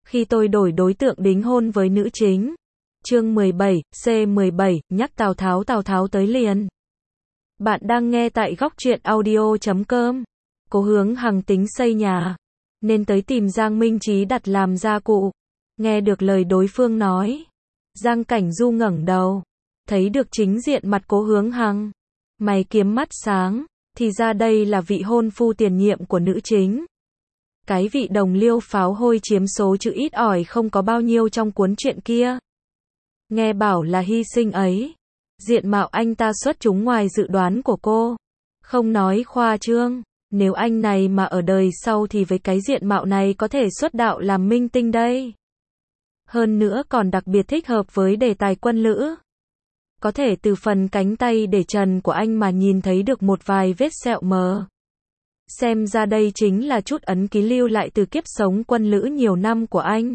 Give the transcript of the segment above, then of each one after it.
Khi tôi đổi đối tượng đính hôn với nữ chính. Chương 17, C17, nhắc Tào Tháo tới liền. Bạn đang nghe tại góc truyện audio.com. Cố Hướng Hằng tính xây nhà, nên tới tìm Giang Minh Trí đặt làm gia cụ. Nghe được lời đối phương nói, Giang Cảnh Du ngẩng đầu, thấy được chính diện mặt Cố Hướng Hằng. Mày kiếm mắt sáng, thì ra đây là vị hôn phu tiền nhiệm của nữ chính. Cái vị đồng liêu pháo hôi chiếm số chữ ít ỏi không có bao nhiêu trong cuốn truyện kia. Nghe bảo là hy sinh ấy. Diện mạo anh ta xuất chúng ngoài dự đoán của cô. Không nói khoa trương, nếu anh này mà ở đời sau thì với cái diện mạo này có thể xuất đạo làm minh tinh đây. Hơn nữa còn đặc biệt thích hợp với đề tài quân lữ. Có thể từ phần cánh tay để trần của anh mà nhìn thấy được một vài vết sẹo mờ. Xem ra đây chính là chút ấn ký lưu lại từ kiếp sống quân lữ nhiều năm của anh.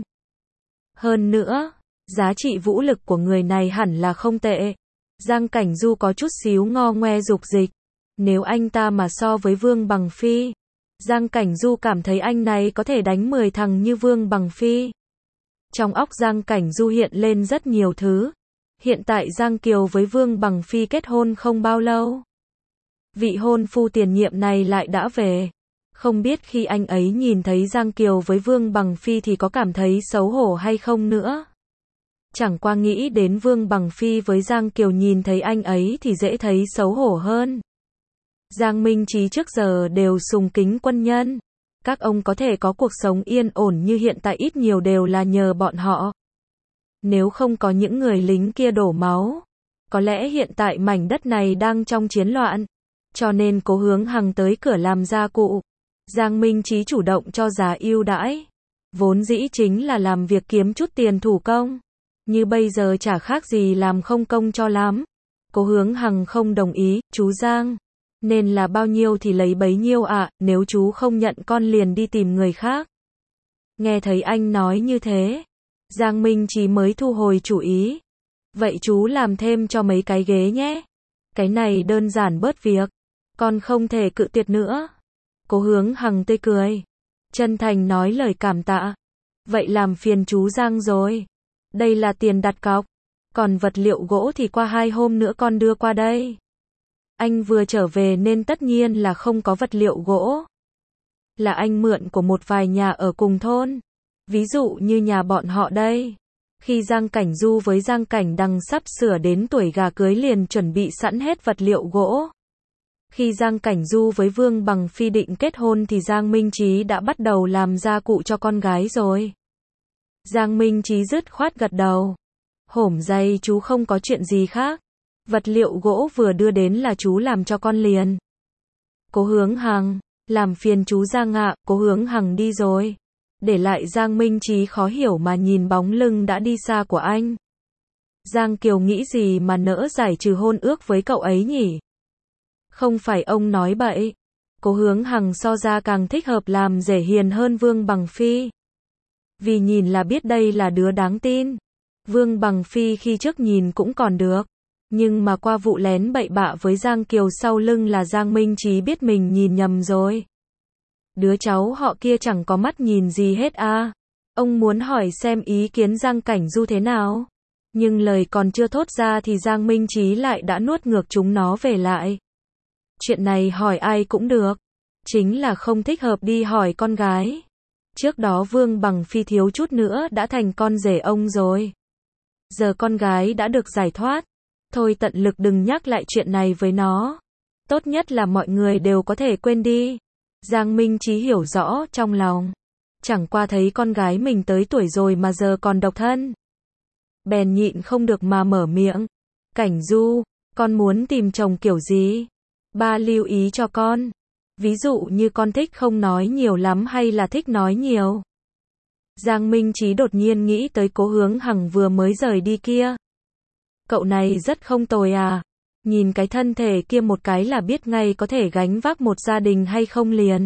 Hơn nữa, giá trị vũ lực của người này hẳn là không tệ. Giang Cảnh Du có chút xíu ngo ngoe dục dịch. Nếu anh ta mà so với Vương Bằng Phi, Giang Cảnh Du cảm thấy anh này có thể đánh 10 thằng như Vương Bằng Phi. Trong óc Giang Cảnh Du hiện lên rất nhiều thứ. Hiện tại Giang Kiều với Vương Bằng Phi kết hôn không bao lâu. Vị hôn phu tiền nhiệm này lại đã về. Không biết khi anh ấy nhìn thấy Giang Kiều với Vương Bằng Phi thì có cảm thấy xấu hổ hay không nữa. Chẳng qua nghĩ đến Vương Bằng Phi với Giang Kiều nhìn thấy anh ấy thì dễ thấy xấu hổ hơn. Giang Minh Trí trước giờ đều sùng kính quân nhân. Các ông có thể có cuộc sống yên ổn như hiện tại ít nhiều đều là nhờ bọn họ. Nếu không có những người lính kia đổ máu, có lẽ hiện tại mảnh đất này đang trong chiến loạn. Cho nên Cố Hướng Hằng tới cửa làm gia cụ. Giang Minh Trí chủ động cho giá ưu đãi. Vốn dĩ chính là làm việc kiếm chút tiền thủ công. Như bây giờ chả khác gì làm không công cho lắm. Cố Hướng Hằng không đồng ý, chú Giang. Nên là bao nhiêu thì lấy bấy nhiêu ạ, nếu chú không nhận con liền đi tìm người khác. Nghe thấy anh nói như thế, Giang Minh Trí mới thu hồi chủ ý. Vậy chú làm thêm cho mấy cái ghế nhé. Cái này đơn giản bớt việc. Con không thể cự tuyệt nữa. Cố Hướng Hằng tươi cười, chân thành nói lời cảm tạ. Vậy làm phiền chú Giang rồi. Đây là tiền đặt cọc. Còn vật liệu gỗ thì qua 2 hôm nữa con đưa qua đây. Anh vừa trở về nên tất nhiên là không có vật liệu gỗ. Là anh mượn của một vài nhà ở cùng thôn. Ví dụ như nhà bọn họ đây. Khi Giang Cảnh Du với Giang Cảnh Đằng sắp sửa đến tuổi gà cưới liền chuẩn bị sẵn hết vật liệu gỗ. Khi Giang Cảnh Du với Vương Bằng Phi định kết hôn thì Giang Minh Trí đã bắt đầu làm gia cụ cho con gái rồi. Giang Minh Trí dứt khoát gật đầu. Hổm dày chú không có chuyện gì khác. Vật liệu gỗ vừa đưa đến là chú làm cho con liền. Cố Hướng Hằng, làm phiền chú Giang ạ. Cố Hướng Hằng đi rồi. Để lại Giang Minh Trí khó hiểu mà nhìn bóng lưng đã đi xa của anh. Giang Kiều nghĩ gì mà nỡ giải trừ hôn ước với cậu ấy nhỉ? Không phải ông nói bậy. Cố Hướng Hằng so ra càng thích hợp làm rể hiền hơn Vương Bằng Phi. Vì nhìn là biết đây là đứa đáng tin. Vương Bằng Phi khi trước nhìn cũng còn được. Nhưng mà qua vụ lén bậy bạ với Giang Kiều sau lưng là Giang Minh Trí biết mình nhìn nhầm rồi. Đứa cháu họ kia chẳng có mắt nhìn gì hết à. Ông muốn hỏi xem ý kiến Giang Cảnh Du thế nào. Nhưng lời còn chưa thốt ra thì Giang Minh Trí lại đã nuốt ngược chúng nó về lại. Chuyện này hỏi ai cũng được. Chính là không thích hợp đi hỏi con gái. Trước đó Vương Bằng Phi thiếu chút nữa đã thành con rể ông rồi. Giờ con gái đã được giải thoát. Thôi tận lực đừng nhắc lại chuyện này với nó. Tốt nhất là mọi người đều có thể quên đi. Giang Minh Trí hiểu rõ trong lòng. Chẳng qua thấy con gái mình tới tuổi rồi mà giờ còn độc thân. Bèn nhịn không được mà mở miệng. Cảnh Du, con muốn tìm chồng kiểu gì? Ba lưu ý cho con. Ví dụ như con thích không nói nhiều lắm hay là thích nói nhiều. Giang Minh Trí đột nhiên nghĩ tới Cố Hướng Hằng vừa mới rời đi kia. Cậu này rất không tồi à. Nhìn cái thân thể kia một cái là biết ngay có thể gánh vác một gia đình hay không liền.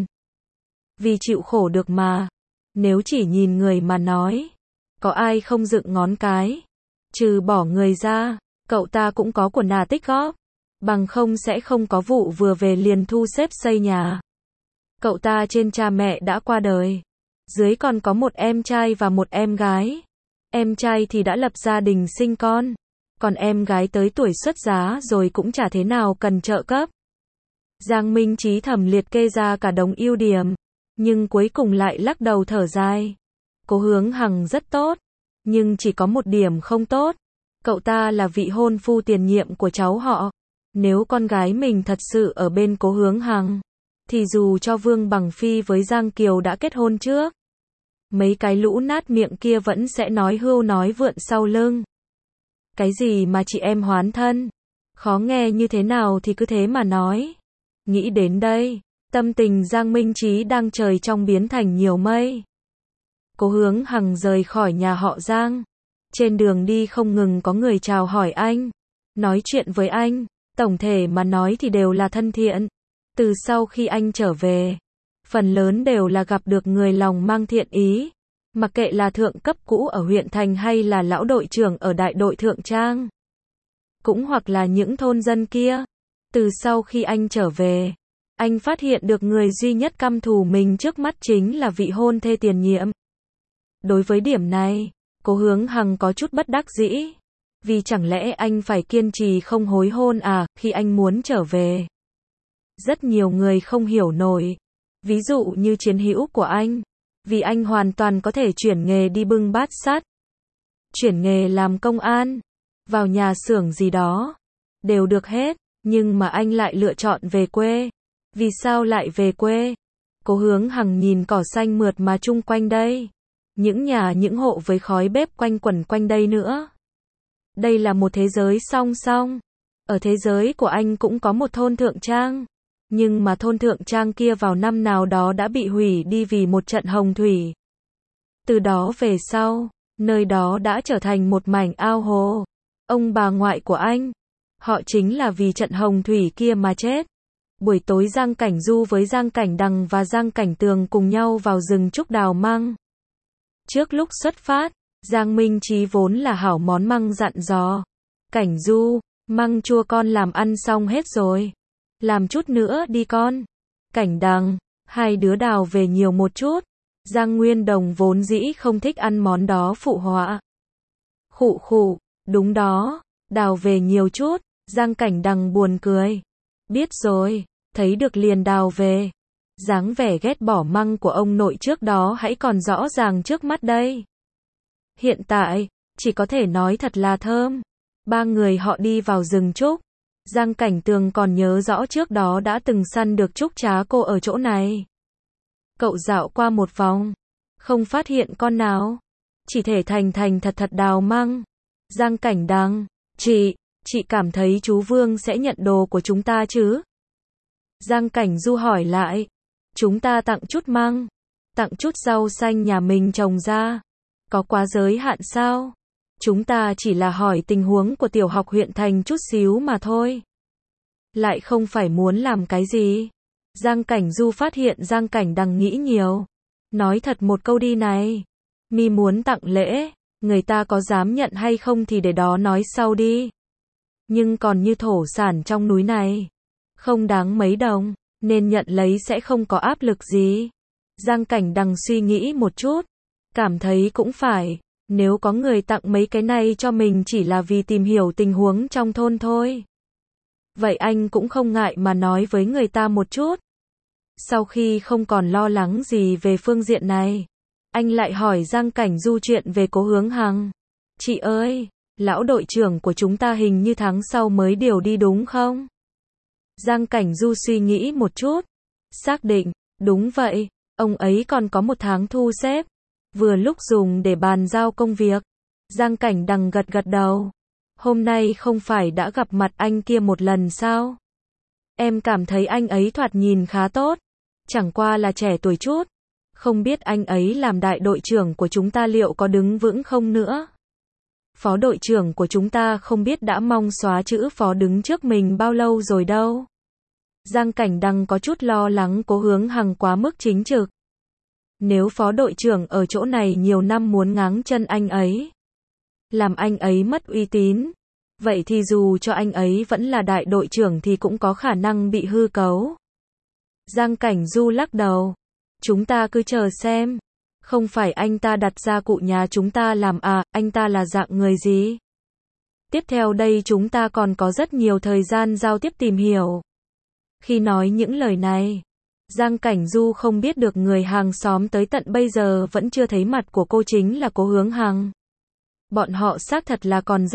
Vì chịu khổ được mà. Nếu chỉ nhìn người mà nói, có ai không dựng ngón cái. Trừ bỏ người ra, cậu ta cũng có của nà tích góp. Bằng không sẽ không có vụ vừa về liền thu xếp xây nhà. Cậu ta trên cha mẹ đã qua đời. Dưới còn có một em trai và một em gái. Em trai thì đã lập gia đình sinh con. Còn em gái tới tuổi xuất giá rồi cũng chả thế nào cần trợ cấp. Giang Minh Trí thầm liệt kê ra cả đống ưu điểm. Nhưng cuối cùng lại lắc đầu thở dài. Cố Hướng Hằng rất tốt. Nhưng chỉ có một điểm không tốt. Cậu ta là vị hôn phu tiền nhiệm của cháu họ. Nếu con gái mình thật sự ở bên Cố Hướng Hằng, thì dù cho Vương Bằng Phi với Giang Kiều đã kết hôn trước, mấy cái lũ nát miệng kia vẫn sẽ nói hưu nói vượn sau lưng. Cái gì mà chị em hoán thân? Khó nghe như thế nào thì cứ thế mà nói. Nghĩ đến đây, tâm tình Giang Minh Trí đang trời trong biến thành nhiều mây. Cố Hướng Hằng rời khỏi nhà họ Giang. Trên đường đi không ngừng có người chào hỏi anh, nói chuyện với anh, tổng thể mà nói thì đều là thân thiện. Từ sau khi anh trở về, phần lớn đều là gặp được người lòng mang thiện ý, mặc kệ là thượng cấp cũ ở huyện thành hay là lão đội trưởng ở đại đội Thượng Trang, cũng hoặc là những thôn dân kia. Từ sau khi anh trở về, anh phát hiện được người duy nhất căm thù mình trước mắt chính là vị hôn thê tiền nhiệm. Đối với điểm này, Cố Hướng Hằng có chút bất đắc dĩ. Vì chẳng lẽ anh phải kiên trì không hối hôn à, khi anh muốn trở về? Rất nhiều người không hiểu nổi. Ví dụ như chiến hữu của anh. Vì anh hoàn toàn có thể chuyển nghề đi bưng bát sắt, chuyển nghề làm công an, vào nhà xưởng gì đó. Đều được hết. Nhưng mà anh lại lựa chọn về quê. Vì sao lại về quê? Cố Hướng Hằng nhìn cỏ xanh mượt mà chung quanh đây. Những nhà những hộ với khói bếp quanh quẩn quanh đây nữa. Đây là một thế giới song song. Ở thế giới của anh cũng có một thôn Thượng Trang. Nhưng mà thôn Thượng Trang kia vào năm nào đó đã bị hủy đi vì một trận hồng thủy. Từ đó về sau, nơi đó đã trở thành một mảnh ao hồ. Ông bà ngoại của anh, họ chính là vì trận hồng thủy kia mà chết. Buổi tối Giang Cảnh Du với Giang Cảnh Đằng và Giang Cảnh Tường cùng nhau vào rừng trúc đào măng. Trước lúc xuất phát, Giang Minh Trí vốn là hảo món măng dặn dò. Cảnh Du, măng chua con làm ăn xong hết rồi. Làm chút nữa đi con. Cảnh Đằng, hai đứa đào về nhiều một chút. Giang Nguyên Đồng vốn dĩ không thích ăn món đó phụ họa. Khụ khụ, đúng đó, đào về nhiều chút. Giang Cảnh Đằng buồn cười. Biết rồi, thấy được liền đào về. Dáng vẻ ghét bỏ măng của ông nội trước đó hãy còn rõ ràng trước mắt đây. Hiện tại, chỉ có thể nói thật là thơm. Ba người họ đi vào rừng trúc. Giang Cảnh Tường còn nhớ rõ trước đó đã từng săn được trúc trá cô ở chỗ này. Cậu dạo qua một vòng, không phát hiện con nào. Chỉ thể thành thật đào măng. Giang Cảnh Đằng, chị cảm thấy chú Vương sẽ nhận đồ của chúng ta chứ? Giang Cảnh Du hỏi lại. Chúng ta tặng chút măng, tặng chút rau xanh nhà mình trồng ra. Có quá giới hạn sao? Chúng ta chỉ là hỏi tình huống của tiểu học huyện thành chút xíu mà thôi. Lại không phải muốn làm cái gì. Giang Cảnh Du phát hiện Giang Cảnh Đằng nghĩ nhiều. Nói thật một câu đi này. Mi muốn tặng lễ, người ta có dám nhận hay không thì để đó nói sau đi. Nhưng còn như thổ sản trong núi này, không đáng mấy đồng, nên nhận lấy sẽ không có áp lực gì. Giang Cảnh Đằng suy nghĩ một chút, cảm thấy cũng phải, nếu có người tặng mấy cái này cho mình chỉ là vì tìm hiểu tình huống trong thôn thôi. Vậy anh cũng không ngại mà nói với người ta một chút. Sau khi không còn lo lắng gì về phương diện này, anh lại hỏi Giang Cảnh Du chuyện về Cố Hướng Hằng. Chị ơi, lão đội trưởng của chúng ta hình như tháng sau mới điều đi đúng không? Giang Cảnh Du suy nghĩ một chút. Xác định, đúng vậy, ông ấy còn có một tháng thu xếp. Vừa lúc dùng để bàn giao công việc. Giang Cảnh Đằng gật đầu. Hôm nay không phải đã gặp mặt anh kia một lần sao? Em cảm thấy anh ấy thoạt nhìn khá tốt. Chẳng qua là trẻ tuổi chút. Không biết anh ấy làm đại đội trưởng của chúng ta liệu có đứng vững không nữa? Phó đội trưởng của chúng ta không biết đã mong xóa chữ phó đứng trước mình bao lâu rồi đâu. Giang Cảnh Đằng có chút lo lắng Cố Hướng Hằng quá mức chính trực. Nếu phó đội trưởng ở chỗ này nhiều năm muốn ngáng chân anh ấy, làm anh ấy mất uy tín, vậy thì dù cho anh ấy vẫn là đại đội trưởng thì cũng có khả năng bị hư cấu. Giang Cảnh Du lắc đầu. Chúng ta cứ chờ xem. Không phải anh ta đặt gia cụ nhà chúng ta làm à, anh ta là dạng người gì? Tiếp theo đây chúng ta còn có rất nhiều thời gian giao tiếp tìm hiểu. Khi nói những lời này, Giang Cảnh Du không biết được người hàng xóm tới tận bây giờ vẫn chưa thấy mặt của cô chính là Cố Hướng Hằng. Bọn họ xác thật là còn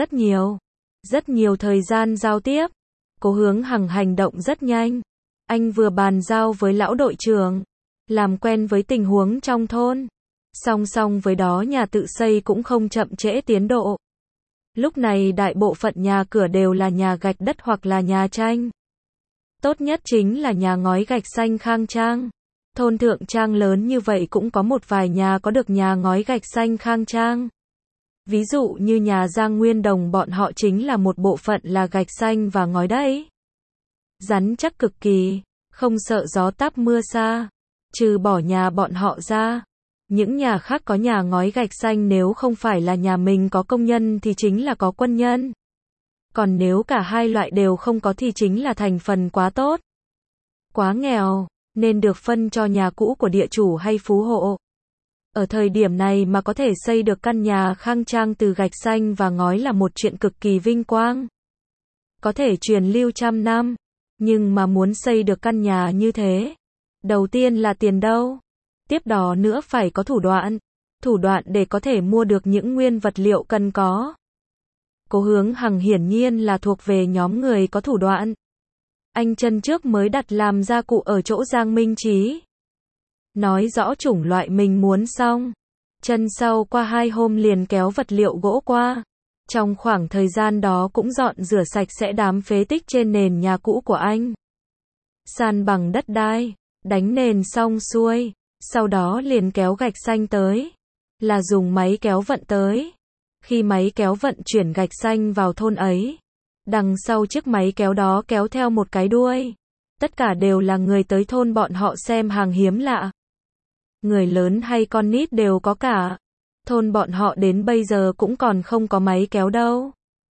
rất nhiều thời gian giao tiếp. Cố Hướng Hằng hành động rất nhanh. Anh vừa bàn giao với lão đội trưởng, làm quen với tình huống trong thôn. Song song với đó nhà tự xây cũng không chậm trễ tiến độ. Lúc này đại bộ phận nhà cửa đều là nhà gạch đất hoặc là nhà tranh. Tốt nhất chính là nhà ngói gạch xanh khang trang. Thôn Thượng Trang lớn như vậy cũng có một vài nhà có được nhà ngói gạch xanh khang trang. Ví dụ như nhà Giang Nguyên Đồng bọn họ chính là một bộ phận là gạch xanh và ngói đấy. Rắn chắc cực kỳ, không sợ gió táp mưa xa. Trừ bỏ nhà bọn họ ra, những nhà khác có nhà ngói gạch xanh nếu không phải là nhà mình có công nhân thì chính là có quân nhân. Còn nếu cả hai loại đều không có thì chính là thành phần quá tốt. Quá nghèo, nên được phân cho nhà cũ của địa chủ hay phú hộ. Ở thời điểm này mà có thể xây được căn nhà khang trang từ gạch xanh và ngói là một chuyện cực kỳ vinh quang. Có thể truyền lưu trăm năm, nhưng mà muốn xây được căn nhà như thế, đầu tiên là tiền đâu. Tiếp đó nữa phải có thủ đoạn để có thể mua được những nguyên vật liệu cần có. Cố Hướng Hằng hiển nhiên là thuộc về nhóm người có thủ đoạn. Anh chân trước mới đặt làm gia cụ ở chỗ Giang Minh Trí. Nói rõ chủng loại mình muốn xong. Chân sau qua 2 hôm liền kéo vật liệu gỗ qua. Trong khoảng thời gian đó cũng dọn rửa sạch sẽ đám phế tích trên nền nhà cũ của anh. San bằng đất đai, đánh nền xong xuôi. Sau đó liền kéo gạch xanh tới. Là dùng máy kéo vận tới. Khi máy kéo vận chuyển gạch xanh vào thôn ấy, đằng sau chiếc máy kéo đó kéo theo một cái đuôi. Tất cả đều là người tới thôn bọn họ xem hàng hiếm lạ. Người lớn hay con nít đều có cả. Thôn bọn họ đến bây giờ cũng còn không có máy kéo đâu.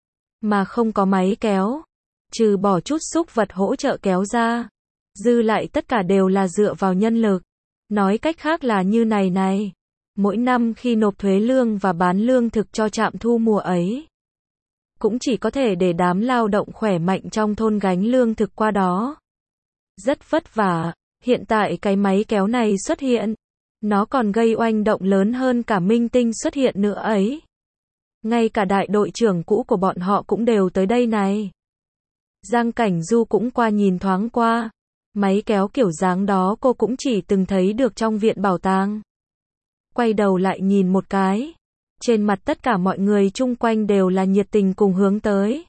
Mà không có máy kéo, trừ bỏ chút xúc vật hỗ trợ kéo ra, dư lại tất cả đều là dựa vào nhân lực. Nói cách khác là như này. Mỗi năm khi nộp thuế lương và bán lương thực cho trạm thu mùa ấy, cũng chỉ có thể để đám lao động khỏe mạnh trong thôn gánh lương thực qua đó. Rất vất vả, hiện tại cái máy kéo này xuất hiện, nó còn gây oanh động lớn hơn cả minh tinh xuất hiện nữa ấy. Ngay cả đại đội trưởng cũ của bọn họ cũng đều tới đây này. Giang Cảnh Du cũng qua nhìn thoáng qua. Máy kéo kiểu dáng đó cô cũng chỉ từng thấy được trong viện bảo tàng. Quay đầu lại nhìn một cái. Trên mặt tất cả mọi người chung quanh đều là nhiệt tình cùng hướng tới.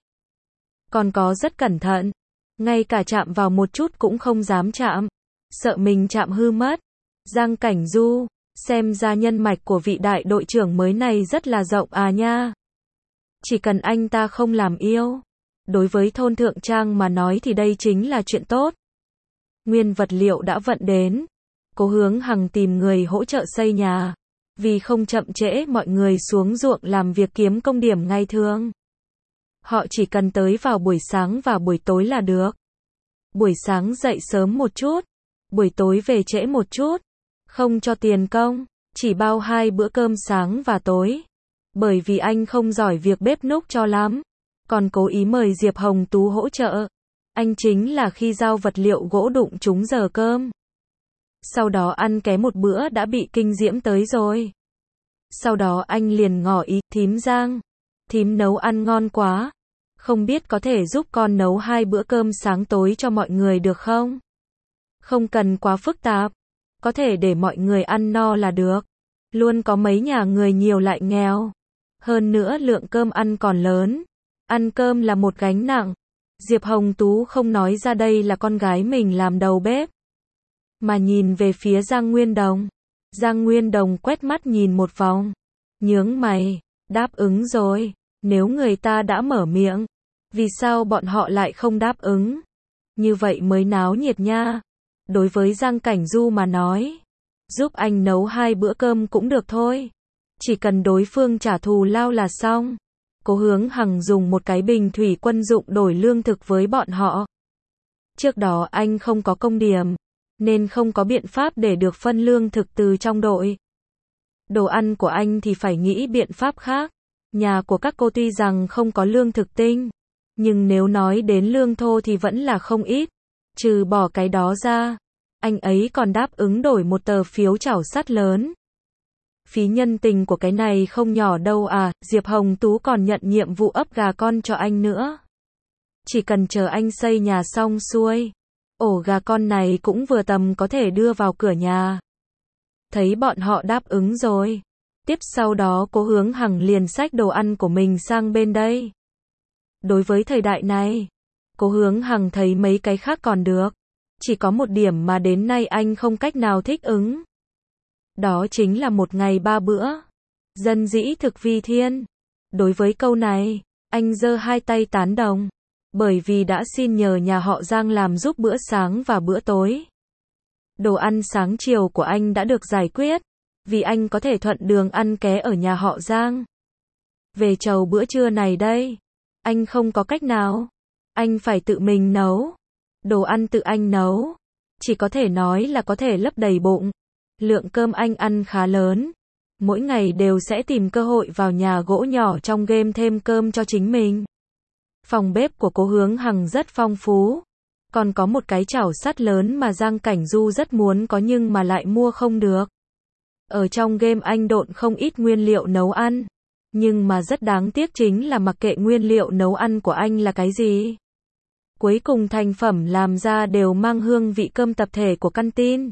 Còn có rất cẩn thận. Ngay cả chạm vào một chút cũng không dám chạm. Sợ mình chạm hư mất. Giang Cảnh Du, xem ra nhân mạch của vị đại đội trưởng mới này rất là rộng à nha. Chỉ cần anh ta không làm yêu. Đối với thôn Thượng Trang mà nói thì đây chính là chuyện tốt. Nguyên vật liệu đã vận đến. Cố Hướng Hằng tìm người hỗ trợ xây nhà. Vì không chậm trễ mọi người xuống ruộng làm việc kiếm công điểm ngày thường. Họ chỉ cần tới vào buổi sáng và buổi tối là được. Buổi sáng dậy sớm một chút, buổi tối về trễ một chút. Không cho tiền công, chỉ bao 2 bữa cơm sáng và tối. Bởi vì anh không giỏi việc bếp núc cho lắm, còn cố ý mời Diệp Hồng Tú hỗ trợ. Anh chính là khi giao vật liệu gỗ đụng trúng giờ cơm. Sau đó ăn ké một bữa đã bị kinh diễm tới rồi. Sau đó anh liền ngỏ ý, thím Giang, thím nấu ăn ngon quá. Không biết có thể giúp con nấu 2 bữa cơm sáng tối cho mọi người được không? Không cần quá phức tạp. Có thể để mọi người ăn no là được. Luôn có mấy nhà người nhiều lại nghèo. Hơn nữa lượng cơm ăn còn lớn. Ăn cơm là một gánh nặng. Diệp Hồng Tú không nói ra đây là con gái mình làm đầu bếp. Mà nhìn về phía Giang Nguyên Đồng. Giang Nguyên Đồng quét mắt nhìn một vòng. Nhướng mày, đáp ứng rồi. Nếu người ta đã mở miệng, vì sao bọn họ lại không đáp ứng? Như vậy mới náo nhiệt nha. Đối với Giang Cảnh Du mà nói, giúp anh nấu 2 bữa cơm cũng được thôi. Chỉ cần đối phương trả thù lao là xong. Cố Hướng Hằng dùng một cái bình thủy quân dụng đổi lương thực với bọn họ. Trước đó anh không có công điểm, nên không có biện pháp để được phân lương thực từ trong đội. Đồ ăn của anh thì phải nghĩ biện pháp khác. Nhà của các cô tuy rằng không có lương thực tinh, nhưng nếu nói đến lương thô thì vẫn là không ít. Trừ bỏ cái đó ra, anh ấy còn đáp ứng đổi một tờ phiếu chảo sắt lớn. Phí nhân tình của cái này không nhỏ đâu à, Diệp Hồng Tú còn nhận nhiệm vụ ấp gà con cho anh nữa. Chỉ cần chờ anh xây nhà xong xuôi, ổ gà con này cũng vừa tầm có thể đưa vào cửa nhà. Thấy bọn họ đáp ứng rồi. Tiếp sau đó Cố Hướng Hằng liền xách đồ ăn của mình sang bên đây. Đối với thời đại này, Cố Hướng Hằng thấy mấy cái khác còn được. Chỉ có một điểm mà đến nay anh không cách nào thích ứng. Đó chính là một ngày 3 bữa. Dân dĩ thực vi thiên. Đối với câu này, anh giơ hai tay tán đồng. Bởi vì đã xin nhờ nhà họ Giang làm giúp bữa sáng và bữa tối. Đồ ăn sáng chiều của anh đã được giải quyết. Vì anh có thể thuận đường ăn ké ở nhà họ Giang. Về chầu bữa trưa này đây, anh không có cách nào. Anh phải tự mình nấu. Đồ ăn tự anh nấu, chỉ có thể nói là có thể lấp đầy bụng. Lượng cơm anh ăn khá lớn. Mỗi ngày đều sẽ tìm cơ hội vào nhà gỗ nhỏ trong game thêm cơm cho chính mình. Phòng bếp của Cố Hướng Hằng rất phong phú. Còn có một cái chảo sắt lớn mà Giang Cảnh Du rất muốn có nhưng mà lại mua không được. Ở trong game anh độn không ít nguyên liệu nấu ăn. Nhưng mà rất đáng tiếc chính là mặc kệ nguyên liệu nấu ăn của anh là cái gì, cuối cùng thành phẩm làm ra đều mang hương vị cơm tập thể của căn tin.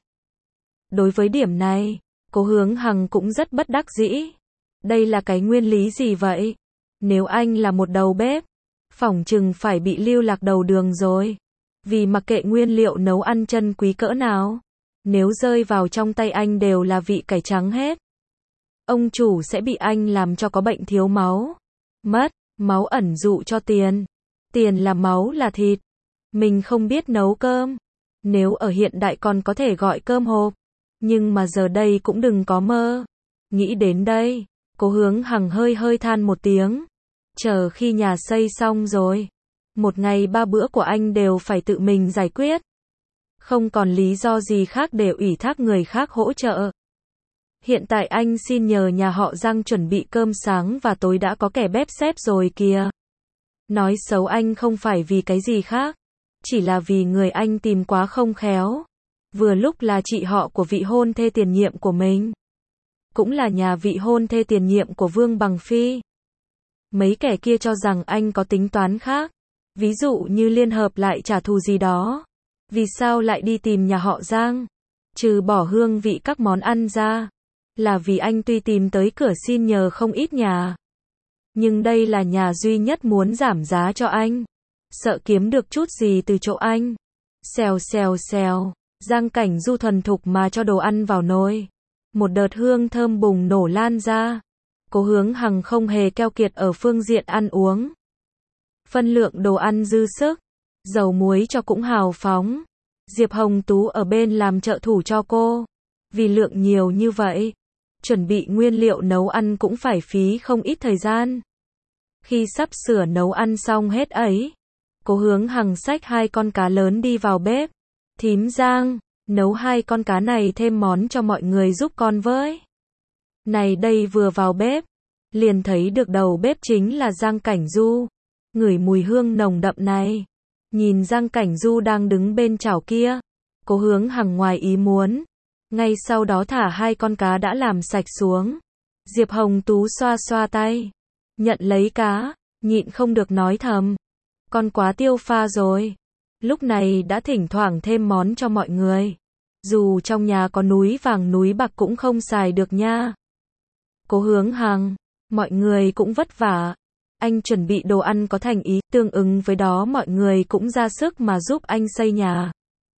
Đối với điểm này, Cố Hướng Hằng cũng rất bất đắc dĩ. Đây là cái nguyên lý gì vậy? Nếu anh là một đầu bếp, phỏng chừng phải bị lưu lạc đầu đường rồi. Vì mặc kệ nguyên liệu nấu ăn chân quý cỡ nào, nếu rơi vào trong tay anh đều là vị cải trắng hết. Ông chủ sẽ bị anh làm cho có bệnh thiếu máu. Mất, máu ẩn dụ cho tiền. Tiền là máu là thịt. Mình không biết nấu cơm. Nếu ở hiện đại còn có thể gọi cơm hộp. Nhưng mà giờ đây cũng đừng có mơ. Nghĩ đến đây, Cố Hướng Hằng hơi than một tiếng. Chờ khi nhà xây xong rồi, một ngày 3 bữa của anh đều phải tự mình giải quyết. Không còn lý do gì khác để ủy thác người khác hỗ trợ. Hiện tại anh xin nhờ nhà họ Giang chuẩn bị cơm sáng và tối đã có kẻ bếp xếp rồi kìa. Nói xấu anh không phải vì cái gì khác, chỉ là vì người anh tìm quá không khéo. Vừa lúc là chị họ của vị hôn thê tiền nhiệm của mình, cũng là nhà vị hôn thê tiền nhiệm của Vương Bằng Phi. Mấy kẻ kia cho rằng anh có tính toán khác, ví dụ như liên hợp lại trả thù gì đó. Vì sao lại đi tìm nhà họ Giang? Trừ bỏ hương vị các món ăn ra, là vì anh tuy tìm tới cửa xin nhờ không ít nhà, nhưng đây là nhà duy nhất muốn giảm giá cho anh, sợ kiếm được chút gì từ chỗ anh. Xèo xèo xèo, Giang Cảnh Du thuần thục mà cho đồ ăn vào nồi. Một đợt hương thơm bùng nổ lan ra. Cố Hướng Hằng không hề keo kiệt ở phương diện ăn uống. Phân lượng đồ ăn dư sức, dầu muối cho cũng hào phóng. Diệp Hồng Tú ở bên làm trợ thủ cho cô. Vì lượng nhiều như vậy, chuẩn bị nguyên liệu nấu ăn cũng phải phí không ít thời gian. Khi sắp sửa nấu ăn xong hết ấy, Cố Hướng Hằng xách 2 con cá lớn đi vào bếp. Thím Giang, nấu 2 con cá này thêm món cho mọi người giúp con với. Này đây vừa vào bếp, liền thấy được đầu bếp chính là Giang Cảnh Du. Ngửi mùi hương nồng đậm này, nhìn Giang Cảnh Du đang đứng bên chảo kia, Cố Hướng Hằng ngoài ý muốn. Ngay sau đó thả 2 con cá đã làm sạch xuống. Diệp Hồng Tú xoa xoa tay, nhận lấy cá, nhịn không được nói thầm. Con quá tiêu pha rồi. Lúc này đã thỉnh thoảng thêm món cho mọi người. Dù trong nhà có núi vàng núi bạc cũng không xài được nha. Cố Hướng Hằng, mọi người cũng vất vả. Anh chuẩn bị đồ ăn có thành ý, tương ứng với đó mọi người cũng ra sức mà giúp anh xây nhà.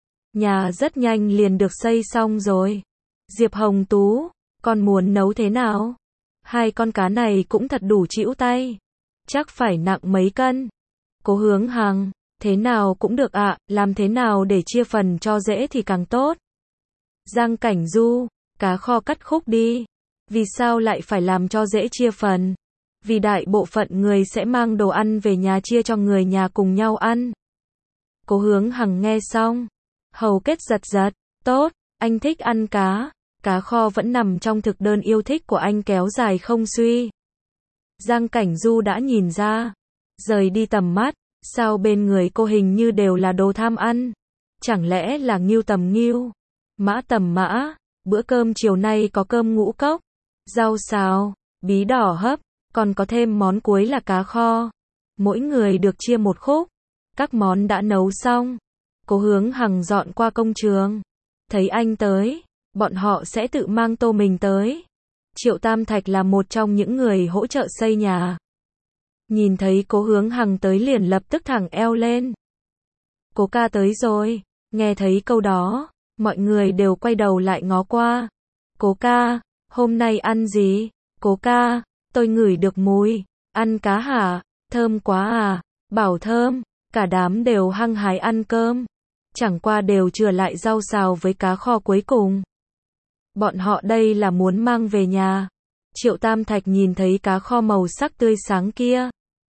Nhà rất nhanh liền được xây xong rồi. Diệp Hồng Tú, con muốn nấu thế nào? 2 con cá này cũng thật đủ chịu tay. Chắc phải nặng mấy cân. Cố Hướng Hằng, thế nào cũng được ạ, làm thế nào để chia phần cho dễ thì càng tốt. Giang Cảnh Du, cá kho cắt khúc đi. Vì sao lại phải làm cho dễ chia phần? Vì đại bộ phận người sẽ mang đồ ăn về nhà chia cho người nhà cùng nhau ăn. Cố Hướng Hằng nghe xong, hầu kết giật giật, tốt, anh thích ăn cá, cá kho vẫn nằm trong thực đơn yêu thích của anh kéo dài không suy. Giang Cảnh Du đã nhìn ra, rời đi tầm mắt, sao bên người cô hình như đều là đồ tham ăn. Chẳng lẽ là ngưu tầm ngưu, mã tầm mã, bữa cơm chiều nay có cơm ngũ cốc, rau xào, bí đỏ hấp, còn có thêm món cuối là cá kho. Mỗi người được chia một khúc, các món đã nấu xong. Cố Hướng Hằng dọn qua công trường, thấy anh tới, bọn họ sẽ tự mang tô mình tới. Triệu Tam Thạch là một trong những người hỗ trợ xây nhà. Nhìn thấy Cố Hướng Hằng tới liền lập tức thẳng eo lên. Cố ca tới rồi, nghe thấy câu đó, mọi người đều quay đầu lại ngó qua. Cố ca, hôm nay ăn gì? Cố ca, tôi ngửi được mùi, ăn cá hả? Thơm quá à? Bảo thơm, cả đám đều hăng hái ăn cơm. Chẳng qua đều chừa lại rau xào với cá kho cuối cùng. Bọn họ đây là muốn mang về nhà. Triệu Tam Thạch nhìn thấy cá kho màu sắc tươi sáng kia,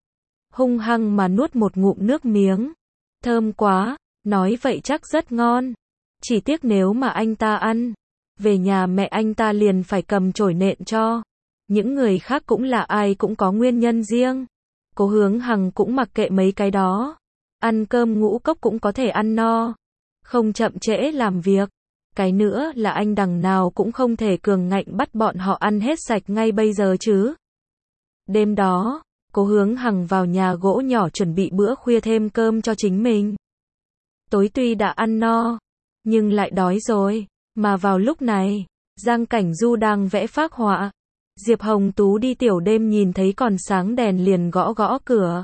hung hăng mà nuốt một ngụm nước miếng. Thơm quá, nói vậy chắc rất ngon. Chỉ tiếc nếu mà anh ta ăn, về nhà mẹ anh ta liền phải cầm chổi nện cho. Những người khác cũng là ai cũng có nguyên nhân riêng. Cố Hướng Hằng cũng mặc kệ mấy cái đó. Ăn cơm ngũ cốc cũng có thể ăn no. Không chậm trễ làm việc. Cái nữa là anh đằng nào cũng không thể cường ngạnh bắt bọn họ ăn hết sạch ngay bây giờ chứ. Đêm đó, Cố Hướng Hằng vào nhà gỗ nhỏ chuẩn bị bữa khuya thêm cơm cho chính mình. Tối tuy đã ăn no, nhưng lại đói rồi. Mà vào lúc này, Giang Cảnh Du đang vẽ phác họa. Diệp Hồng Tú đi tiểu đêm nhìn thấy còn sáng đèn liền gõ gõ cửa.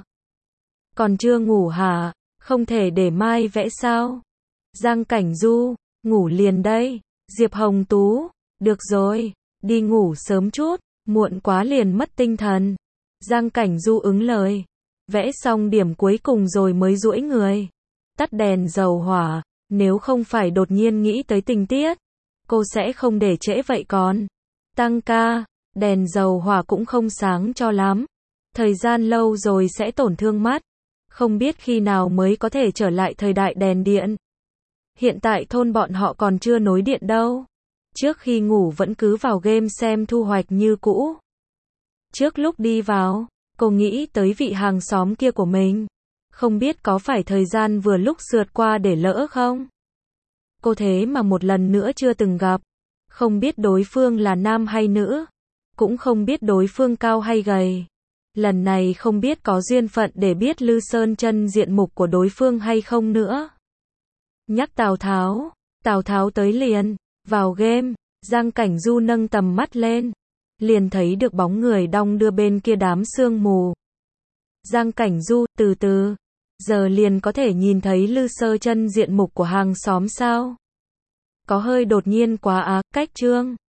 Còn chưa ngủ hả? Không thể để mai vẽ sao? Giang Cảnh Du, ngủ liền đây. Diệp Hồng Tú, được rồi, đi ngủ sớm chút, muộn quá liền mất tinh thần. Giang Cảnh Du ứng lời, vẽ xong điểm cuối cùng rồi mới duỗi người. Tắt đèn dầu hỏa, nếu không phải đột nhiên nghĩ tới tình tiết, cô sẽ không để trễ vậy còn. Tăng ca, đèn dầu hỏa cũng không sáng cho lắm. Thời gian lâu rồi sẽ tổn thương mắt. Không biết khi nào mới có thể trở lại thời đại đèn điện. Hiện tại thôn bọn họ còn chưa nối điện đâu. Trước khi ngủ vẫn cứ vào game xem thu hoạch như cũ. Trước lúc đi vào, cô nghĩ tới vị hàng xóm kia của mình. Không biết có phải thời gian vừa lúc sượt qua để lỡ không? Cô thế mà một lần nữa chưa từng gặp. Không biết đối phương là nam hay nữ. Cũng không biết đối phương cao hay gầy. Lần này không biết có duyên phận để biết Lư Sơn chân diện mục của đối phương hay không nữa. Nhắc Tào Tháo tới liền, vào game, Giang Cảnh Du nâng tầm mắt lên, liền thấy được bóng người đong đưa bên kia đám sương mù. Giang Cảnh Du, từ từ, giờ liền có thể nhìn thấy Lư Sơ chân diện mục của hàng xóm sao? Có hơi đột nhiên quá á, cách chương.